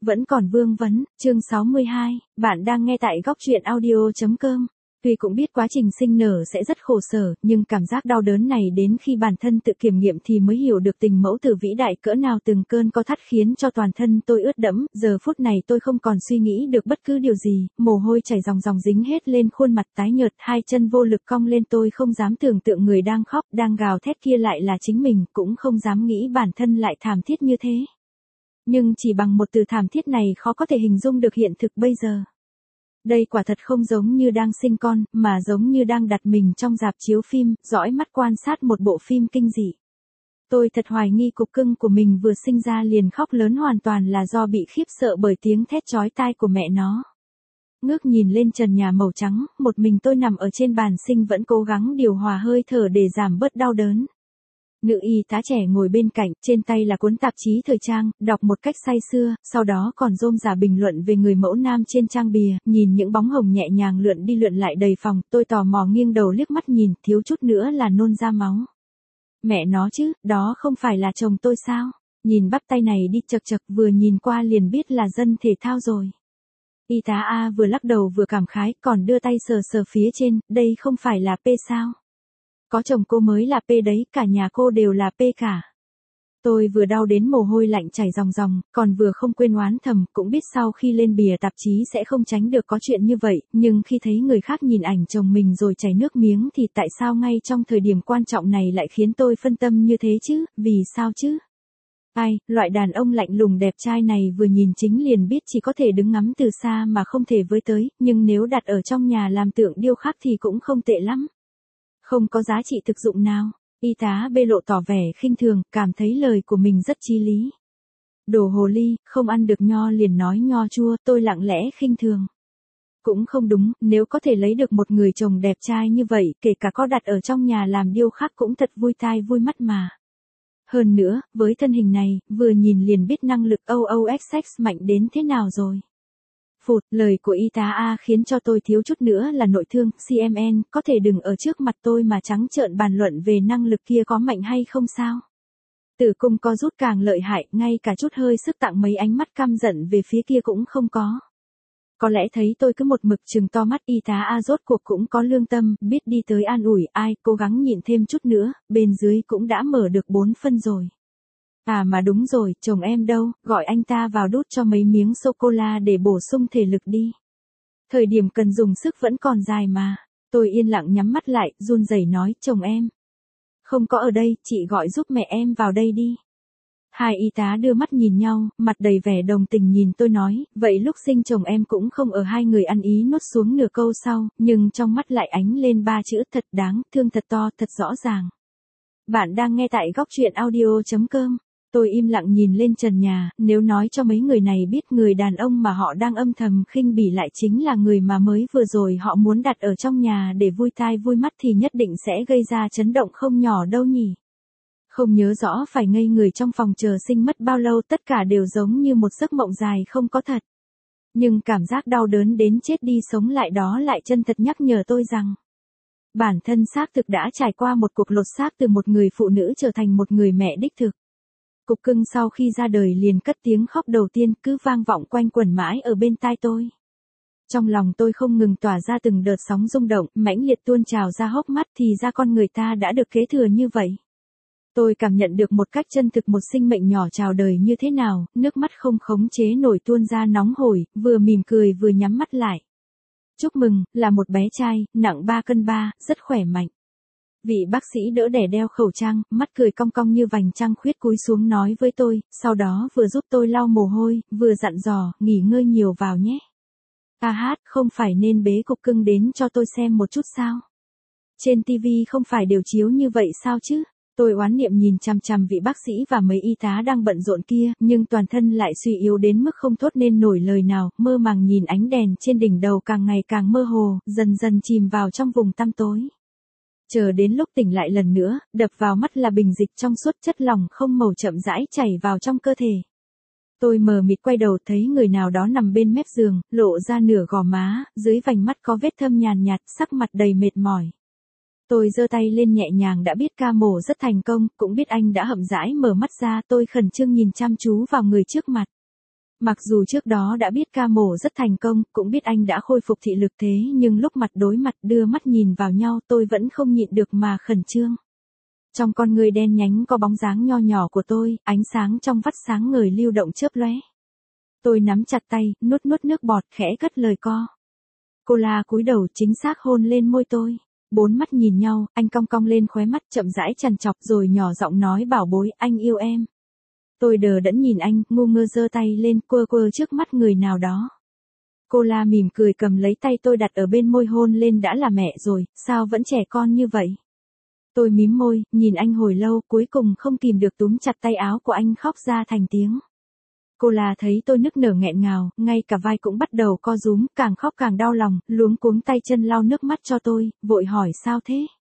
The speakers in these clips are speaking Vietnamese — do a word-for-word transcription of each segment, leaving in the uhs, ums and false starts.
Vẫn còn vương vấn, chương sáu mươi hai, bạn đang nghe tại góc truyện audio.com. Tuy cũng biết quá trình sinh nở sẽ rất khổ sở, nhưng cảm giác đau đớn này đến khi bản thân tự kiểm nghiệm thì mới hiểu được tình mẫu tử vĩ đại cỡ nào. Từng cơn co thắt khiến cho toàn thân tôi ướt đẫm, giờ phút này tôi không còn suy nghĩ được bất cứ điều gì, mồ hôi chảy ròng ròng dính hết lên khuôn mặt tái nhợt, hai chân vô lực cong lên. Tôi không dám tưởng tượng người đang khóc, đang gào thét kia lại là chính mình, cũng không dám nghĩ bản thân lại thảm thiết như thế. Nhưng chỉ bằng một từ thảm thiết này khó có thể hình dung được hiện thực bây giờ. Đây quả thật không giống như đang sinh con, mà giống như đang đặt mình trong rạp chiếu phim, dõi mắt quan sát một bộ phim kinh dị. Tôi thật hoài nghi cục cưng của mình vừa sinh ra liền khóc lớn hoàn toàn là do bị khiếp sợ bởi tiếng thét chói tai của mẹ nó. Ngước nhìn lên trần nhà màu trắng, một mình tôi nằm ở trên bàn sinh vẫn cố gắng điều hòa hơi thở để giảm bớt đau đớn. Nữ y tá trẻ ngồi bên cạnh, trên tay là cuốn tạp chí thời trang, đọc một cách say sưa, sau đó còn rôm rả bình luận về người mẫu nam trên trang bìa, nhìn những bóng hồng nhẹ nhàng lượn đi lượn lại đầy phòng, tôi tò mò nghiêng đầu liếc mắt nhìn, thiếu chút nữa là nôn ra máu. Mẹ nó chứ, đó không phải là chồng tôi sao? Nhìn bắp tay này đi chật chật, vừa nhìn qua liền biết là dân thể thao rồi. Y tá A vừa lắc đầu vừa cảm khái, còn đưa tay sờ sờ phía trên, đây không phải là P sao? Có chồng cô mới là P đấy, cả nhà cô đều là P cả. Tôi vừa đau đến mồ hôi lạnh chảy ròng ròng, còn vừa không quên oán thầm, cũng biết sau khi lên bìa tạp chí sẽ không tránh được có chuyện như vậy, nhưng khi thấy người khác nhìn ảnh chồng mình rồi chảy nước miếng thì tại sao ngay trong thời điểm quan trọng này lại khiến tôi phân tâm như thế chứ, vì sao chứ? Ai, loại đàn ông lạnh lùng đẹp trai này vừa nhìn chính liền biết chỉ có thể đứng ngắm từ xa mà không thể với tới, nhưng nếu đặt ở trong nhà làm tượng điêu khắc thì cũng không tệ lắm. Không có giá trị thực dụng nào. Y tá B lộ tỏ vẻ khinh thường, cảm thấy lời của mình rất chí lý. Đồ hồ ly, không ăn được nho liền nói nho chua, tôi lặng lẽ khinh thường. Cũng không đúng, nếu có thể lấy được một người chồng đẹp trai như vậy, kể cả có đặt ở trong nhà làm điêu khắc cũng thật vui tai vui mắt mà. Hơn nữa, với thân hình này, vừa nhìn liền biết năng lực O O X X mạnh đến thế nào rồi. Phụt, lời của y tá A khiến cho tôi thiếu chút nữa là nội thương, C M N, có thể đừng ở trước mặt tôi mà trắng trợn bàn luận về năng lực kia có mạnh hay không sao? Tử cung co rút càng lợi hại, ngay cả chút hơi sức tặng mấy ánh mắt căm giận về phía kia cũng không có. Có lẽ thấy tôi cứ một mực trừng to mắt, y tá A rốt cuộc cũng có lương tâm, biết đi tới an ủi, ai, cố gắng nhịn thêm chút nữa, bên dưới cũng đã mở được bốn phân rồi. À mà đúng rồi, chồng em đâu, gọi anh ta vào đút cho mấy miếng sô-cô-la để bổ sung thể lực đi. Thời điểm cần dùng sức vẫn còn dài mà. Tôi yên lặng nhắm mắt lại, run rẩy nói, chồng em không có ở đây, chị gọi giúp mẹ em vào đây đi. Hai y tá đưa mắt nhìn nhau, mặt đầy vẻ đồng tình nhìn tôi nói, vậy lúc sinh chồng em cũng không ở. Hai người ăn ý nuốt xuống nửa câu sau, nhưng trong mắt lại ánh lên ba chữ thật đáng thương, thật to, thật rõ ràng. Bạn đang nghe tại góc truyện audio.com. Tôi im lặng nhìn lên trần nhà, nếu nói cho mấy người này biết người đàn ông mà họ đang âm thầm khinh bỉ lại chính là người mà mới vừa rồi họ muốn đặt ở trong nhà để vui tai vui mắt thì nhất định sẽ gây ra chấn động không nhỏ đâu nhỉ. Không nhớ rõ phải ngây người trong phòng chờ sinh mất bao lâu, tất cả đều giống như một giấc mộng dài không có thật. Nhưng cảm giác đau đớn đến chết đi sống lại đó lại chân thật nhắc nhở tôi rằng bản thân xác thực đã trải qua một cuộc lột xác từ một người phụ nữ trở thành một người mẹ đích thực. Cục cưng sau khi ra đời liền cất tiếng khóc đầu tiên, cứ vang vọng quanh quẩn mãi ở bên tai tôi. Trong lòng tôi không ngừng tỏa ra từng đợt sóng rung động, mãnh liệt tuôn trào ra hốc mắt, thì ra con người ta đã được kế thừa như vậy. Tôi cảm nhận được một cách chân thực một sinh mệnh nhỏ chào đời như thế nào, nước mắt không khống chế nổi tuôn ra nóng hổi, vừa mỉm cười vừa nhắm mắt lại. Chúc mừng, là một bé trai, nặng ba cân ba, rất khỏe mạnh. Vị bác sĩ đỡ đẻ đeo khẩu trang, mắt cười cong cong như vành trăng khuyết cúi xuống nói với tôi, sau đó vừa giúp tôi lau mồ hôi, vừa dặn dò, nghỉ ngơi nhiều vào nhé. A hát, không phải nên bế cục cưng đến cho tôi xem một chút sao? Trên ti vi không phải đều chiếu như vậy sao chứ? Tôi oán niệm nhìn chằm chằm vị bác sĩ và mấy y tá đang bận rộn kia, nhưng toàn thân lại suy yếu đến mức không thốt nên nổi lời nào, mơ màng nhìn ánh đèn trên đỉnh đầu càng ngày càng mơ hồ, dần dần chìm vào trong vùng tăm tối. Chờ đến lúc tỉnh lại lần nữa, đập vào mắt là bình dịch trong suốt, chất lỏng không màu chậm rãi chảy vào trong cơ thể. Tôi mờ mịt quay đầu thấy người nào đó nằm bên mép giường, lộ ra nửa gò má, dưới vành mắt có vết thâm nhàn nhạt, sắc mặt đầy mệt mỏi. Tôi giơ tay lên nhẹ nhàng, đã biết ca mổ rất thành công, cũng biết anh đã hậm rãi mở mắt ra. Tôi khẩn trương nhìn chăm chú vào người trước mặt. Mặc dù trước đó đã biết ca mổ rất thành công, cũng biết anh đã khôi phục thị lực thế nhưng lúc mặt đối mặt đưa mắt nhìn vào nhau tôi vẫn không nhịn được mà khẩn trương. Trong con người đen nhánh có bóng dáng nho nhỏ của tôi, ánh sáng trong vắt sáng ngời lưu động chớp lóe. Tôi nắm chặt tay, nuốt nuốt nước bọt khẽ cất lời co. Cola cúi đầu chính xác hôn lên môi tôi. Bốn mắt nhìn nhau, anh cong cong lên khóe mắt chậm rãi trằn trọc rồi nhỏ giọng nói bảo bối anh yêu em. Tôi đờ đẫn nhìn anh, ngu ngơ giơ tay lên quơ quơ trước mắt người nào đó. Cola mỉm cười cầm lấy tay tôi đặt ở bên môi hôn lên đã là mẹ rồi, sao vẫn trẻ con như vậy? Tôi mím môi, nhìn anh hồi lâu cuối cùng không kìm được túm chặt tay áo của anh khóc ra thành tiếng. Cola thấy tôi nức nở nghẹn ngào, ngay cả vai cũng bắt đầu co rúm, càng khóc càng đau lòng, luống cuống tay chân lau nước mắt cho tôi, vội hỏi sao thế?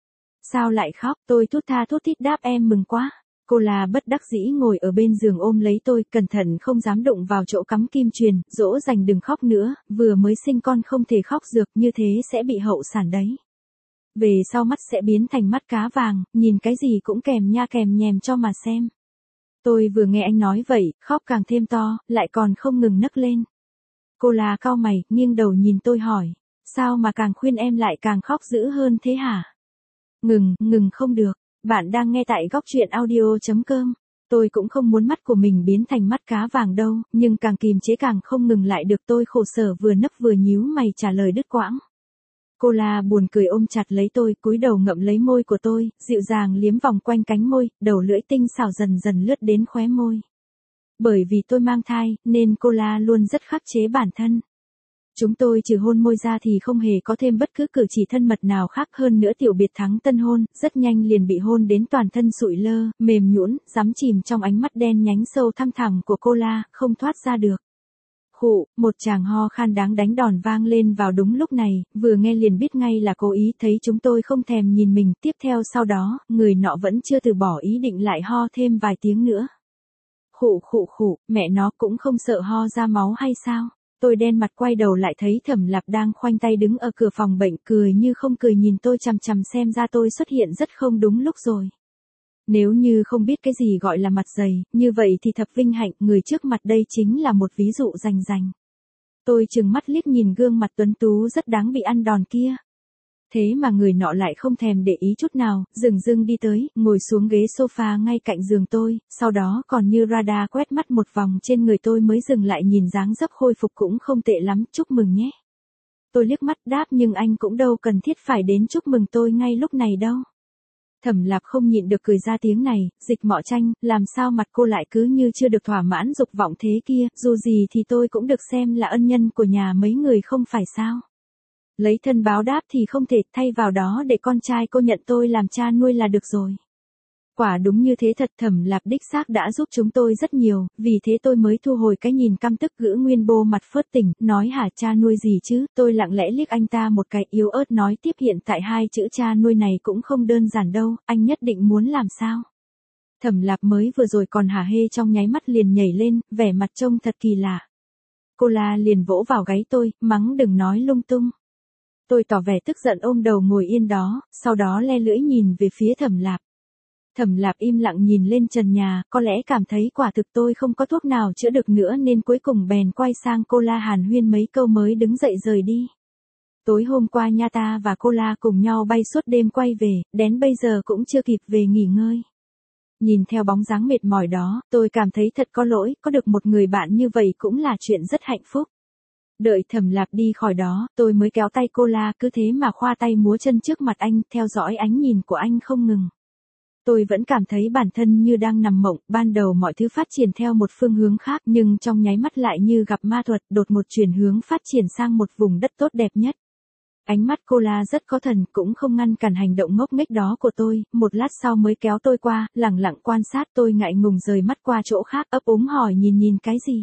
Sao lại khóc? Tôi thút tha thút thít đáp em mừng quá. Cola bất đắc dĩ ngồi ở bên giường ôm lấy tôi, cẩn thận không dám đụng vào chỗ cắm kim truyền, dỗ dành đừng khóc nữa, vừa mới sinh con không thể khóc dược như thế sẽ bị hậu sản đấy. Về sau mắt sẽ biến thành mắt cá vàng, nhìn cái gì cũng kèm nha kèm nhèm cho mà xem. Tôi vừa nghe anh nói vậy, khóc càng thêm to, lại còn không ngừng nấc lên. Cola cau mày, nghiêng đầu nhìn tôi hỏi, sao mà càng khuyên em lại càng khóc dữ hơn thế hả? Ngừng, ngừng không được, bạn đang nghe tại góc truyện audio chấm com. Tôi cũng không muốn mắt của mình biến thành mắt cá vàng đâu, nhưng càng kìm chế càng không ngừng lại được tôi khổ sở vừa nấc vừa nhíu mày trả lời đứt quãng. Cola buồn cười ôm chặt lấy tôi, cúi đầu ngậm lấy môi của tôi, dịu dàng liếm vòng quanh cánh môi, đầu lưỡi tinh xảo dần dần lướt đến khóe môi. Bởi vì tôi mang thai, nên Cola luôn rất khắc chế bản thân. Chúng tôi trừ hôn môi ra thì không hề có thêm bất cứ cử chỉ thân mật nào khác hơn nữa tiểu biệt thắng tân hôn, rất nhanh liền bị hôn đến toàn thân sụi lơ, mềm nhũn, đắm chìm trong ánh mắt đen nhánh sâu thăm thẳm của Cola, không thoát ra được. Khụ, một chàng ho khan đáng đánh đòn vang lên vào đúng lúc này, vừa nghe liền biết ngay là cố ý thấy chúng tôi không thèm nhìn mình, tiếp theo sau đó, người nọ vẫn chưa từ bỏ ý định lại ho thêm vài tiếng nữa. Khụ khụ khụ, mẹ nó cũng không sợ ho ra máu hay sao? Tôi đen mặt quay đầu lại thấy Thẩm Lạp đang khoanh tay đứng ở cửa phòng bệnh cười như không cười nhìn tôi chằm chằm xem ra tôi xuất hiện rất không đúng lúc rồi. Nếu như không biết cái gì gọi là mặt dày, như vậy thì thật vinh hạnh, người trước mặt đây chính là một ví dụ rành rành. Tôi trừng mắt liếc nhìn gương mặt tuấn tú rất đáng bị ăn đòn kia. Thế mà người nọ lại không thèm để ý chút nào, dừng dưng đi tới, ngồi xuống ghế sofa ngay cạnh giường tôi, sau đó còn như radar quét mắt một vòng trên người tôi mới dừng lại nhìn dáng dấp khôi phục cũng không tệ lắm, chúc mừng nhé. Tôi liếc mắt đáp nhưng anh cũng đâu cần thiết phải đến chúc mừng tôi ngay lúc này đâu. Thẩm Lạp không nhịn được cười ra tiếng này, Dịch Mọ Tranh, làm sao mặt cô lại cứ như chưa được thỏa mãn dục vọng thế kia, dù gì thì tôi cũng được xem là ân nhân của nhà mấy người không phải sao. Lấy thân báo đáp thì không thể, thay vào đó để con trai cô nhận tôi làm cha nuôi là được rồi. Quả đúng như thế thật, Thẩm Lạp đích xác đã giúp chúng tôi rất nhiều, vì thế tôi mới thu hồi cái nhìn căm tức gữ nguyên bô mặt phớt tỉnh, nói hả cha nuôi gì chứ, tôi lặng lẽ liếc anh ta một cái yếu ớt nói tiếp hiện tại hai chữ cha nuôi này cũng không đơn giản đâu, anh nhất định muốn làm sao. Thẩm Lạp mới vừa rồi còn hả hê trong nháy mắt liền nhảy lên, vẻ mặt trông thật kỳ lạ. Cola liền vỗ vào gáy tôi, mắng đừng nói lung tung. Tôi tỏ vẻ tức giận ôm đầu ngồi yên đó, sau đó le lưỡi nhìn về phía Thẩm Lạp. Thẩm Lạp im lặng nhìn lên trần nhà, có lẽ cảm thấy quả thực tôi không có thuốc nào chữa được nữa nên cuối cùng bèn quay sang Cola hàn huyên mấy câu mới đứng dậy rời đi. Tối hôm qua nha ta và Cola cùng nhau bay suốt đêm quay về, đến bây giờ cũng chưa kịp về nghỉ ngơi. Nhìn theo bóng dáng mệt mỏi đó, tôi cảm thấy thật có lỗi, có được một người bạn như vậy cũng là chuyện rất hạnh phúc. Đợi Thẩm Lạp đi khỏi đó, tôi mới kéo tay Cola cứ thế mà khoa tay múa chân trước mặt anh, theo dõi ánh nhìn của anh không ngừng. Tôi vẫn cảm thấy bản thân như đang nằm mộng, ban đầu mọi thứ phát triển theo một phương hướng khác nhưng trong nháy mắt lại như gặp ma thuật, đột một chuyển hướng phát triển sang một vùng đất tốt đẹp nhất. Ánh mắt Cola rất có thần, cũng không ngăn cản hành động ngốc nghếch đó của tôi, một lát sau mới kéo tôi qua, lẳng lặng quan sát. Tôi ngại ngùng rời mắt qua chỗ khác, ấp úng hỏi nhìn nhìn cái gì.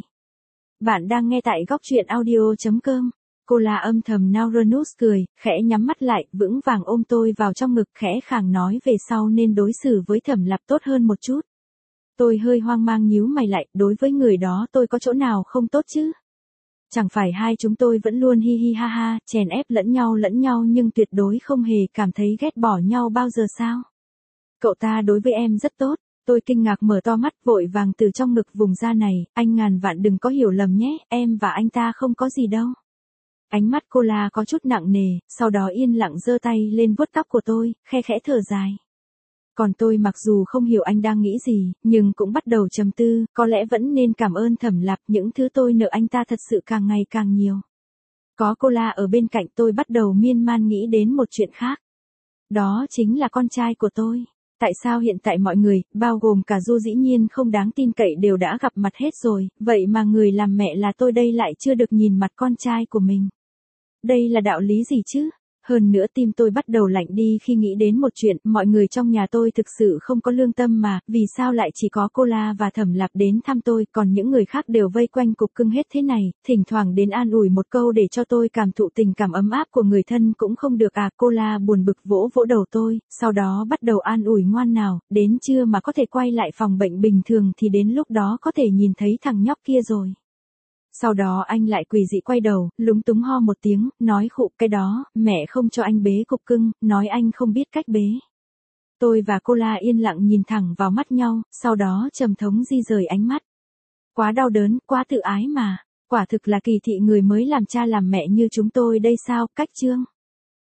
Bạn đang nghe tại góc truyện audio chấm com. Cola âm thầm Nauranus cười, khẽ nhắm mắt lại, vững vàng ôm tôi vào trong ngực, khẽ khàng nói về sau nên đối xử với Thẩm Lạp tốt hơn một chút. Tôi hơi hoang mang nhíu mày lại, đối với người đó tôi có chỗ nào không tốt chứ? Chẳng phải hai chúng tôi vẫn luôn hi hi ha ha, chèn ép lẫn nhau lẫn nhau nhưng tuyệt đối không hề cảm thấy ghét bỏ nhau bao giờ sao? Cậu ta đối với em rất tốt, Tôi kinh ngạc mở to mắt vội vàng từ trong ngực vùng ra này, anh ngàn vạn đừng có hiểu lầm nhé, em và anh ta không có gì đâu. Ánh mắt cô La có chút nặng nề, sau đó yên lặng giơ tay lên vuốt tóc của tôi, khe khẽ thở dài. Còn tôi mặc dù không hiểu anh đang nghĩ gì, nhưng cũng bắt đầu trầm tư, có lẽ vẫn nên cảm ơn Thẩm Lạp, những thứ tôi nợ anh ta thật sự càng ngày càng nhiều. Có cô La ở bên cạnh tôi bắt đầu miên man nghĩ đến một chuyện khác. Đó chính là con trai của tôi. Tại sao hiện tại mọi người, bao gồm cả Du dĩ nhiên không đáng tin cậy đều đã gặp mặt hết rồi, vậy mà người làm mẹ là tôi đây lại chưa được nhìn mặt con trai của mình. Đây là đạo lý gì chứ? Hơn nữa tim tôi bắt đầu lạnh đi khi nghĩ đến một chuyện, mọi người trong nhà tôi thực sự không có lương tâm mà, vì sao lại chỉ có cô La và Thẩm Lạp đến thăm tôi, còn những người khác đều vây quanh cục cưng hết thế này, thỉnh thoảng đến an ủi một câu để cho tôi cảm thụ tình cảm ấm áp của người thân cũng không được à. Cô La buồn bực vỗ vỗ đầu tôi, sau đó bắt đầu an ủi ngoan nào, đến trưa mà có thể quay lại phòng bệnh bình thường thì đến lúc đó có thể nhìn thấy thằng nhóc kia rồi. Sau đó anh lại quỳ dị quay đầu, lúng túng ho một tiếng, nói khụ cái đó, mẹ không cho anh bế cục cưng, nói anh không biết cách bế. Tôi và cô La yên lặng nhìn thẳng vào mắt nhau, sau đó trầm thống di rời ánh mắt. Quá đau đớn, quá tự ái mà, quả thực là kỳ thị người mới làm cha làm mẹ như chúng tôi đây sao, cách chương.